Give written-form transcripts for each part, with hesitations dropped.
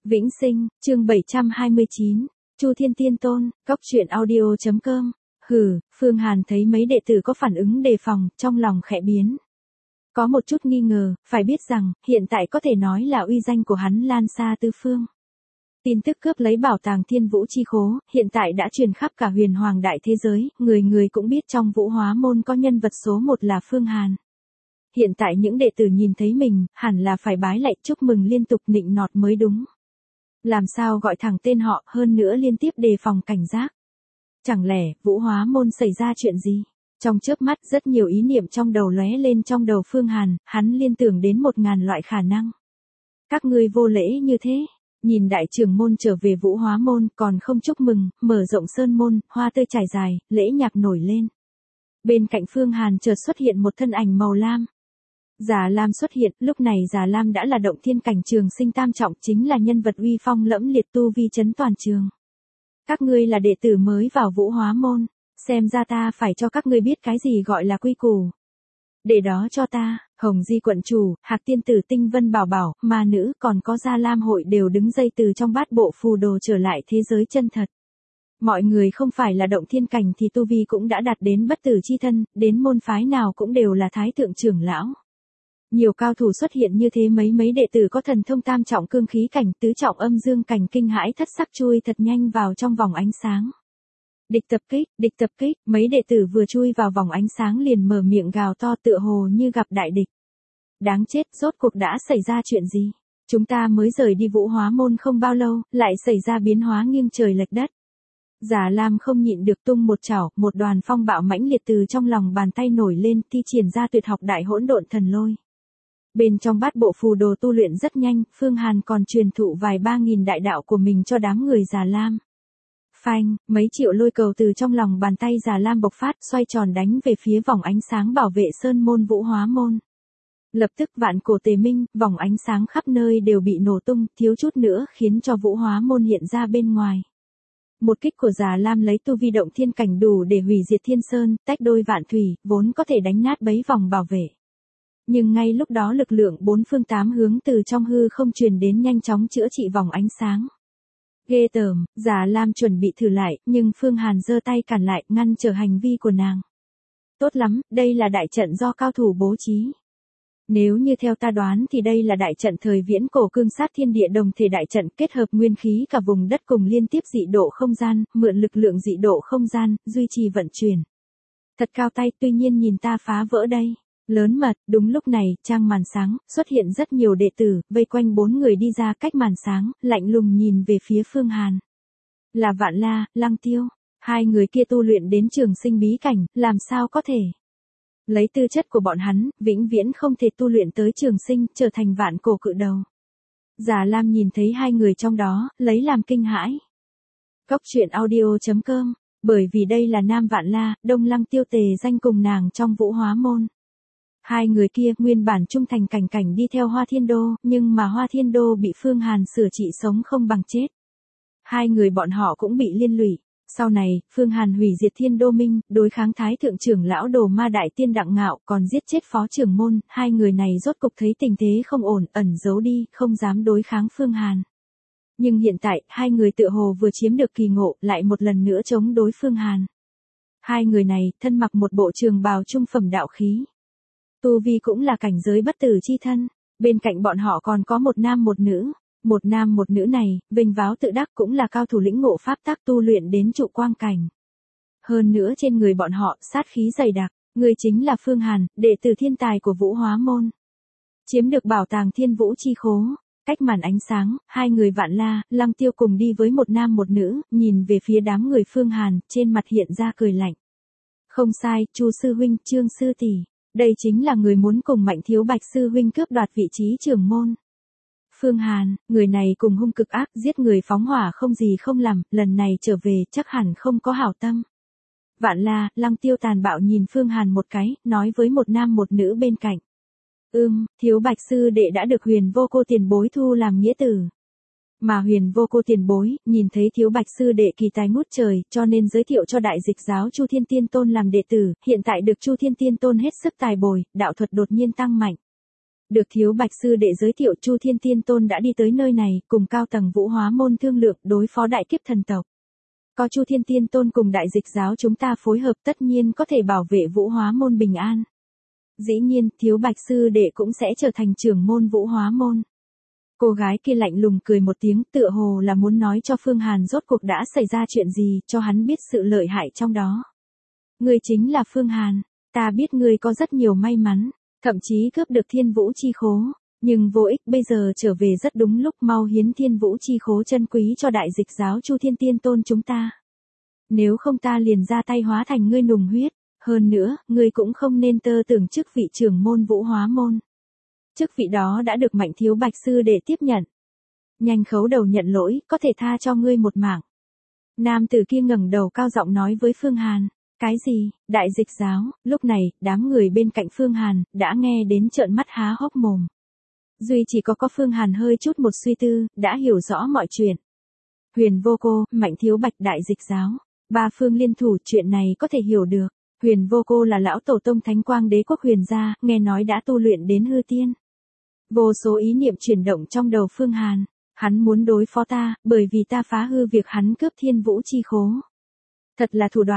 Vĩnh Sinh, chương 729, Chu Thiên Tiên Tôn, Cốc truyện audio.com. Phương Hàn thấy mấy đệ tử có phản ứng đề phòng, trong lòng khẽ biến. Có một chút nghi ngờ, phải biết rằng, hiện tại có thể nói là uy danh của hắn lan xa tứ phương. Tin tức cướp lấy bảo tàng Thiên Vũ Chi Khố, hiện tại đã truyền khắp cả huyền hoàng đại thế giới, người người cũng biết trong Vũ Hóa Môn có nhân vật số một là Phương Hàn. Hiện tại những đệ tử nhìn thấy mình, hẳn là phải bái lạy chúc mừng liên tục nịnh nọt mới đúng. Làm sao gọi thẳng tên họ, hơn nữa liên tiếp đề phòng cảnh giác. Chẳng lẽ, Vũ Hóa Môn xảy ra chuyện gì? Trong chớp mắt rất nhiều ý niệm trong đầu lóe lên trong đầu Phương Hàn, hắn liên tưởng đến 1000 loại khả năng. Các ngươi vô lễ như thế, nhìn đại trưởng môn trở về Vũ Hóa Môn còn không chúc mừng, mở rộng sơn môn, hoa tươi trải dài, lễ nhạc nổi lên. Bên cạnh Phương Hàn chợt xuất hiện một thân ảnh màu lam. Già Lam xuất hiện, lúc này Già Lam đã là động thiên cảnh trường sinh tam trọng, chính là nhân vật uy phong lẫm liệt tu vi chấn toàn trường. Các ngươi là đệ tử mới vào Vũ Hóa Môn, xem ra ta phải cho các ngươi biết cái gì gọi là quy củ. Để đó cho ta, Hồng Di quận chủ, Hạc tiên tử, Tinh Vân bảo bảo, ma nữ, còn có Gia Lam hội đều đứng dây từ trong bát bộ phù đồ trở lại thế giới chân thật. Mọi người không phải là động thiên cảnh thì tu vi cũng đã đạt đến bất tử chi thân, đến môn phái nào cũng đều là thái thượng trưởng lão. Nhiều cao thủ xuất hiện như thế, mấy đệ tử có thần thông tam trọng cương khí cảnh, tứ trọng âm dương cảnh kinh hãi thất sắc chui thật nhanh vào trong vòng ánh sáng. Địch tập kích, mấy đệ tử vừa chui vào vòng ánh sáng liền mở miệng gào to tựa hồ như gặp đại địch. Đáng chết, rốt cuộc đã xảy ra chuyện gì? Chúng ta mới rời đi Vũ Hóa Môn không bao lâu, lại xảy ra biến hóa nghiêng trời lệch đất. Già Lam không nhịn được tung một chảo, một đoàn phong bạo mãnh liệt từ trong lòng bàn tay nổi lên, thi triển ra tuyệt học đại hỗn độn thần lôi. Bên trong bát bộ phù đồ tu luyện rất nhanh, Phương Hàn còn truyền thụ vài 3000 đại đạo của mình cho đám người Già Lam. Phanh, mấy triệu lôi cầu từ trong lòng bàn tay Già Lam bộc phát, xoay tròn đánh về phía vòng ánh sáng bảo vệ sơn môn Vũ Hóa Môn. Lập tức vạn cổ tề minh, vòng ánh sáng khắp nơi đều bị nổ tung, thiếu chút nữa khiến cho Vũ Hóa Môn hiện ra bên ngoài. Một kích của Già Lam lấy tu vi động thiên cảnh đủ để hủy diệt thiên sơn, tách đôi vạn thủy, vốn có thể đánh nát bấy vòng bảo vệ. Nhưng ngay lúc đó lực lượng bốn phương tám hướng từ trong hư không truyền đến nhanh chóng chữa trị vòng ánh sáng. Ghê tởm, Già Lam chuẩn bị thử lại, nhưng Phương Hàn giơ tay cản lại, ngăn trở hành vi của nàng. Tốt lắm, đây là đại trận do cao thủ bố trí. Nếu như theo ta đoán thì đây là đại trận thời viễn cổ cương sát thiên địa đồng thể đại trận, kết hợp nguyên khí cả vùng đất cùng liên tiếp dị độ không gian, mượn lực lượng dị độ không gian, duy trì vận chuyển. Thật cao tay, tuy nhiên nhìn ta phá vỡ đây. Lớn mật, đúng lúc này, trang màn sáng, xuất hiện rất nhiều đệ tử, vây quanh 4 người đi ra cách màn sáng, lạnh lùng nhìn về phía Phương Hàn. Là Vạn La, Lăng Tiêu, hai người kia tu luyện đến trường sinh bí cảnh, làm sao có thể. Lấy tư chất của bọn hắn, vĩnh viễn không thể tu luyện tới trường sinh, trở thành vạn cổ cự đầu. Già Lam nhìn thấy hai người trong đó, lấy làm kinh hãi. Cốc truyện audio.com, bởi vì đây là Nam Vạn La, Đông Lăng Tiêu tề danh cùng nàng trong Vũ Hóa Môn. Hai người kia nguyên bản trung thành cảnh đi theo Hoa Thiên Đô, nhưng mà Hoa Thiên Đô bị Phương Hàn sửa trị sống không bằng chết. Hai người bọn họ cũng bị liên lụy. Sau này, Phương Hàn hủy diệt Thiên Đô Minh, đối kháng Thái Thượng trưởng lão Đồ Ma Đại Tiên Đặng Ngạo, còn giết chết Phó trưởng môn. Hai người này rốt cục thấy tình thế không ổn, ẩn giấu đi, không dám đối kháng Phương Hàn. Nhưng hiện tại, hai người tựa hồ vừa chiếm được kỳ ngộ, lại một lần nữa chống đối Phương Hàn. Hai người này, thân mặc một bộ trường bào trung phẩm đạo khí. Tu vi cũng là cảnh giới bất tử chi thân, bên cạnh bọn họ còn có một nam một nữ. Một nam một nữ này, vinh váo tự đắc cũng là cao thủ lĩnh ngộ pháp tắc tu luyện đến trụ quang cảnh. Hơn nữa trên người bọn họ, sát khí dày đặc, người chính là Phương Hàn, đệ tử thiên tài của Vũ Hóa Môn. Chiếm được bảo tàng Thiên Vũ Chi Khố, cách màn ánh sáng, hai người Vạn La, Lăng Tiêu cùng đi với một nam một nữ, nhìn về phía đám người Phương Hàn, trên mặt hiện ra cười lạnh. Không sai, Chu sư huynh, Trương sư tỷ. Đây chính là người muốn cùng Mạnh Thiếu Bạch sư huynh cướp đoạt vị trí trưởng môn. Phương Hàn, người này cùng hung cực ác, giết người phóng hỏa không gì không làm, lần này trở về chắc hẳn không có hảo tâm. Vạn La, Lăng Tiêu tàn bạo nhìn Phương Hàn một cái, nói với một nam một nữ bên cạnh. Thiếu Bạch sư đệ đã được Huyền Vô Cô tiền bối thu làm nghĩa tử. Mà Huyền Vô Cô tiền bối, nhìn thấy Thiếu Bạch sư đệ kỳ tài ngút trời, cho nên giới thiệu cho đại dịch giáo Chu Thiên Tiên Tôn làm đệ tử, hiện tại được Chu Thiên Tiên Tôn hết sức tài bồi, đạo thuật đột nhiên tăng mạnh. Được Thiếu Bạch sư đệ giới thiệu, Chu Thiên Tiên Tôn đã đi tới nơi này, cùng cao tầng Vũ Hóa môn thương lượng đối phó đại kiếp thần tộc. Có Chu Thiên Tiên Tôn cùng đại dịch giáo chúng ta phối hợp tất nhiên có thể bảo vệ Vũ Hóa môn bình an. Dĩ nhiên, Thiếu Bạch sư đệ cũng sẽ trở thành trưởng môn Vũ Hóa môn. Cô gái kia lạnh lùng cười một tiếng, tựa hồ là muốn nói cho Phương Hàn rốt cuộc đã xảy ra chuyện gì, cho hắn biết sự lợi hại trong đó. Ngươi chính là Phương Hàn, ta biết ngươi có rất nhiều may mắn, thậm chí cướp được Thiên Vũ chi khố, nhưng vô ích, bây giờ trở về rất đúng lúc, mau hiến Thiên Vũ chi khố chân quý cho đại dịch giáo Chu Thiên Tiên Tôn chúng ta. Nếu không ta liền ra tay hóa thành ngươi nùng huyết, hơn nữa, ngươi cũng không nên tơ tưởng chức vị trưởng môn Vũ Hóa môn. Chức vị đó đã được Mạnh Thiếu Bạch sư để tiếp nhận. Nhanh khấu đầu nhận lỗi, có thể tha cho ngươi một mạng. Nam tử kia ngẩng đầu cao giọng nói với Phương Hàn. Cái gì, đại dịch giáo? Lúc này, đám người bên cạnh Phương Hàn, đã nghe đến trợn mắt há hốc mồm. Duy chỉ có Phương Hàn hơi chút một suy tư, đã hiểu rõ mọi chuyện. Huyền Vô Cô, Mạnh Thiếu Bạch, đại dịch giáo. Ba phương liên thủ, chuyện này có thể hiểu được. Huyền Vô Cô là lão tổ tông Thánh Quang Đế quốc Huyền gia, nghe nói đã tu luyện đến hư tiên. Vô số ý niệm chuyển động trong đầu Phương Hàn. Hắn muốn đối phó ta, bởi vì ta phá hư việc hắn cướp Thiên Vũ chi khố. Thật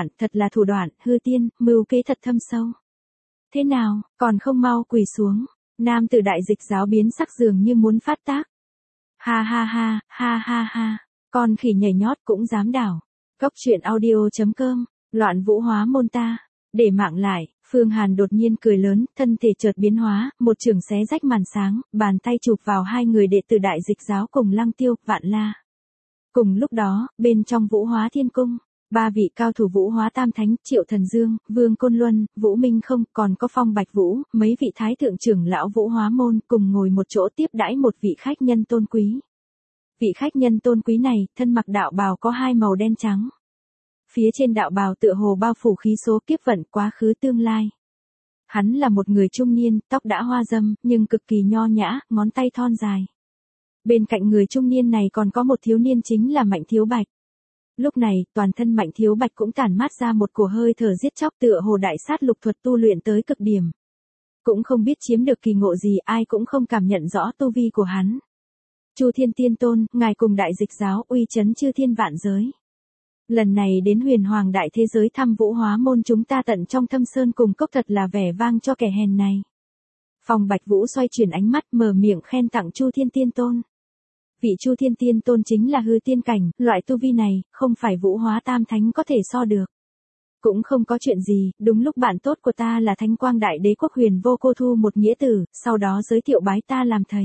là thủ đoạn, hư tiên, mưu kế thật thâm sâu. Thế nào, còn không mau quỳ xuống. Nam tử đại dịch giáo biến sắc dường như muốn phát tác. Ha ha ha, ha ha ha, con khỉ nhảy nhót cũng dám đảo. Góc truyện audio.com, loạn Vũ Hóa môn ta. Để mạng lại, Phương Hàn đột nhiên cười lớn, thân thể chợt biến hóa, một chưởng xé rách màn sáng, bàn tay chụp vào hai người đệ tử đại dịch giáo cùng Lăng Tiêu, Vạn La. Cùng lúc đó, bên trong Vũ Hóa Thiên Cung, ba vị cao thủ Vũ Hóa Tam Thánh, Triệu Thần Dương, Vương Côn Luân, Vũ Minh Không, còn có Phong Bạch Vũ, mấy vị thái thượng trưởng lão Vũ Hóa môn cùng ngồi một chỗ tiếp đãi một vị khách nhân tôn quý. Vị khách nhân tôn quý này, thân mặc đạo bào có hai màu đen trắng. Phía trên đạo bào tựa hồ bao phủ khí số kiếp vận quá khứ tương lai. Hắn là một người trung niên, tóc đã hoa râm, nhưng cực kỳ nho nhã, ngón tay thon dài. Bên cạnh người trung niên này còn có một thiếu niên chính là Mạnh Thiếu Bạch. Lúc này, toàn thân Mạnh Thiếu Bạch cũng tản mát ra một cổ hơi thở giết chóc, tựa hồ đại sát lục thuật tu luyện tới cực điểm. Cũng không biết chiếm được kỳ ngộ gì, ai cũng không cảm nhận rõ tu vi của hắn. Chu Thiên Tiên Tôn, ngài cùng đại dịch giáo uy chấn chư thiên vạn giới. Lần này đến Huyền Hoàng đại thế giới thăm Vũ Hóa môn chúng ta tận trong thâm sơn cùng cốc, thật là vẻ vang cho kẻ hèn này. Phong Bạch Vũ xoay chuyển ánh mắt, mở miệng khen tặng Chu Thiên Tiên Tôn. Vị Chu Thiên Tiên Tôn chính là hư tiên cảnh, loại tu vi này, không phải Vũ Hóa Tam Thánh có thể so được. Cũng không có chuyện gì, đúng lúc bạn tốt của ta là Thánh Quang Đại Đế quốc Huyền Vô Cô thu một nghĩa tử, sau đó giới thiệu bái ta làm thầy.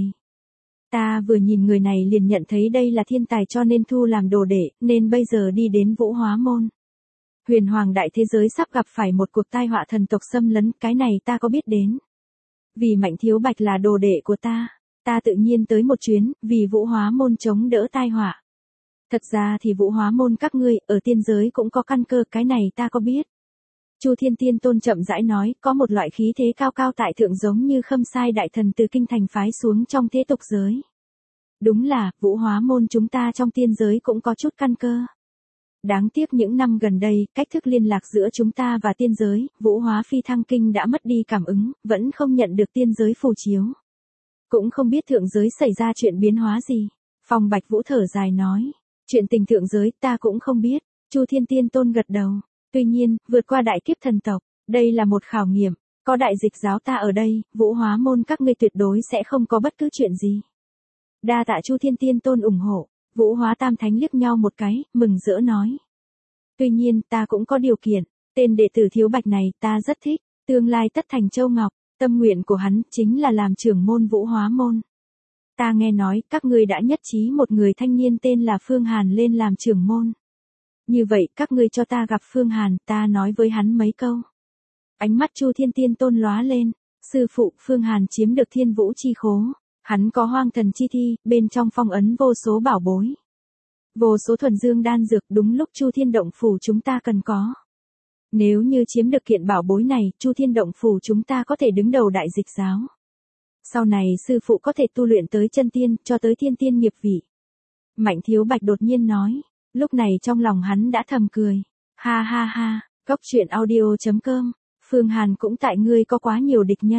Ta vừa nhìn người này liền nhận thấy đây là thiên tài cho nên thu làm đồ đệ, nên bây giờ đi đến Vũ Hóa môn. Huyền Hoàng đại thế giới sắp gặp phải một cuộc tai họa thần tộc xâm lấn, cái này ta có biết đến. Vì Mạnh Thiếu Bạch là đồ đệ của ta tự nhiên tới một chuyến, vì Vũ Hóa môn chống đỡ tai họa. Thật ra thì Vũ Hóa môn các ngươi, ở tiên giới cũng có căn cơ, cái này ta có biết. Chu Thiên Tiên Tôn chậm rãi nói, có một loại khí thế cao cao tại thượng giống như Khâm Sai đại thần từ kinh thành phái xuống trong thế tục giới. Đúng là, Vũ Hóa môn chúng ta trong tiên giới cũng có chút căn cơ. Đáng tiếc những năm gần đây, cách thức liên lạc giữa chúng ta và tiên giới, Vũ Hóa phi thăng kinh đã mất đi cảm ứng, vẫn không nhận được tiên giới phù chiếu. Cũng không biết thượng giới xảy ra chuyện biến hóa gì. Phong Bạch Vũ thở dài nói, chuyện tình thượng giới ta cũng không biết. Chu Thiên Tiên Tôn gật đầu. Tuy nhiên, vượt qua đại kiếp thần tộc, đây là một khảo nghiệm, có đại dịch giáo ta ở đây, Vũ Hóa môn các ngươi tuyệt đối sẽ không có bất cứ chuyện gì. Đa tạ Chu Thiên Tiên Tôn ủng hộ. Vũ Hóa Tam Thánh liếc nhau một cái, mừng rỡ nói. Tuy nhiên, ta cũng có điều kiện, tên đệ tử Thiếu Bạch này ta rất thích, tương lai tất thành châu ngọc, tâm nguyện của hắn chính là làm trưởng môn Vũ Hóa môn. Ta nghe nói, các ngươi đã nhất trí một người thanh niên tên là Phương Hàn lên làm trưởng môn. Như vậy, các ngươi cho ta gặp Phương Hàn, ta nói với hắn mấy câu. Ánh mắt Chu Thiên Tiên Tôn lóa lên, sư phụ, Phương Hàn chiếm được Thiên Vũ chi khố. Hắn có hoang thần chi thi, bên trong phong ấn vô số bảo bối. Vô số thuần dương đan dược, đúng lúc Chu Thiên Động Phủ chúng ta cần có. Nếu như chiếm được kiện bảo bối này, Chu Thiên Động Phủ chúng ta có thể đứng đầu đại dịch giáo. Sau này sư phụ có thể tu luyện tới chân tiên, cho tới thiên tiên nghiệp vị. Mạnh Thiếu Bạch đột nhiên nói, lúc này trong lòng hắn đã thầm cười. Ha ha ha, góc truyện audio.com, Phương Hàn cũng tại ngươi có quá nhiều địch nhân.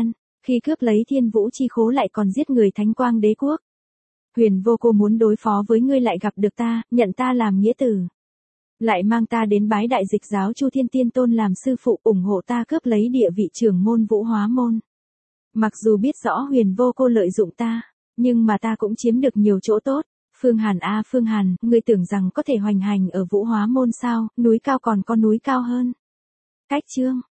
Khi cướp lấy Thiên Vũ chi khố lại còn giết người Thánh Quang Đế quốc. Huyền Vô Cô muốn đối phó với ngươi lại gặp được ta, nhận ta làm nghĩa tử. Lại mang ta đến bái đại dịch giáo Chu Thiên Tiên Tôn làm sư phụ, ủng hộ ta cướp lấy địa vị trưởng môn Vũ Hóa môn. Mặc dù biết rõ Huyền Vô Cô lợi dụng ta, nhưng mà ta cũng chiếm được nhiều chỗ tốt. Phương Hàn a Phương Hàn, ngươi tưởng rằng có thể hoành hành ở Vũ Hóa môn sao, núi cao còn có núi cao hơn. Cách chương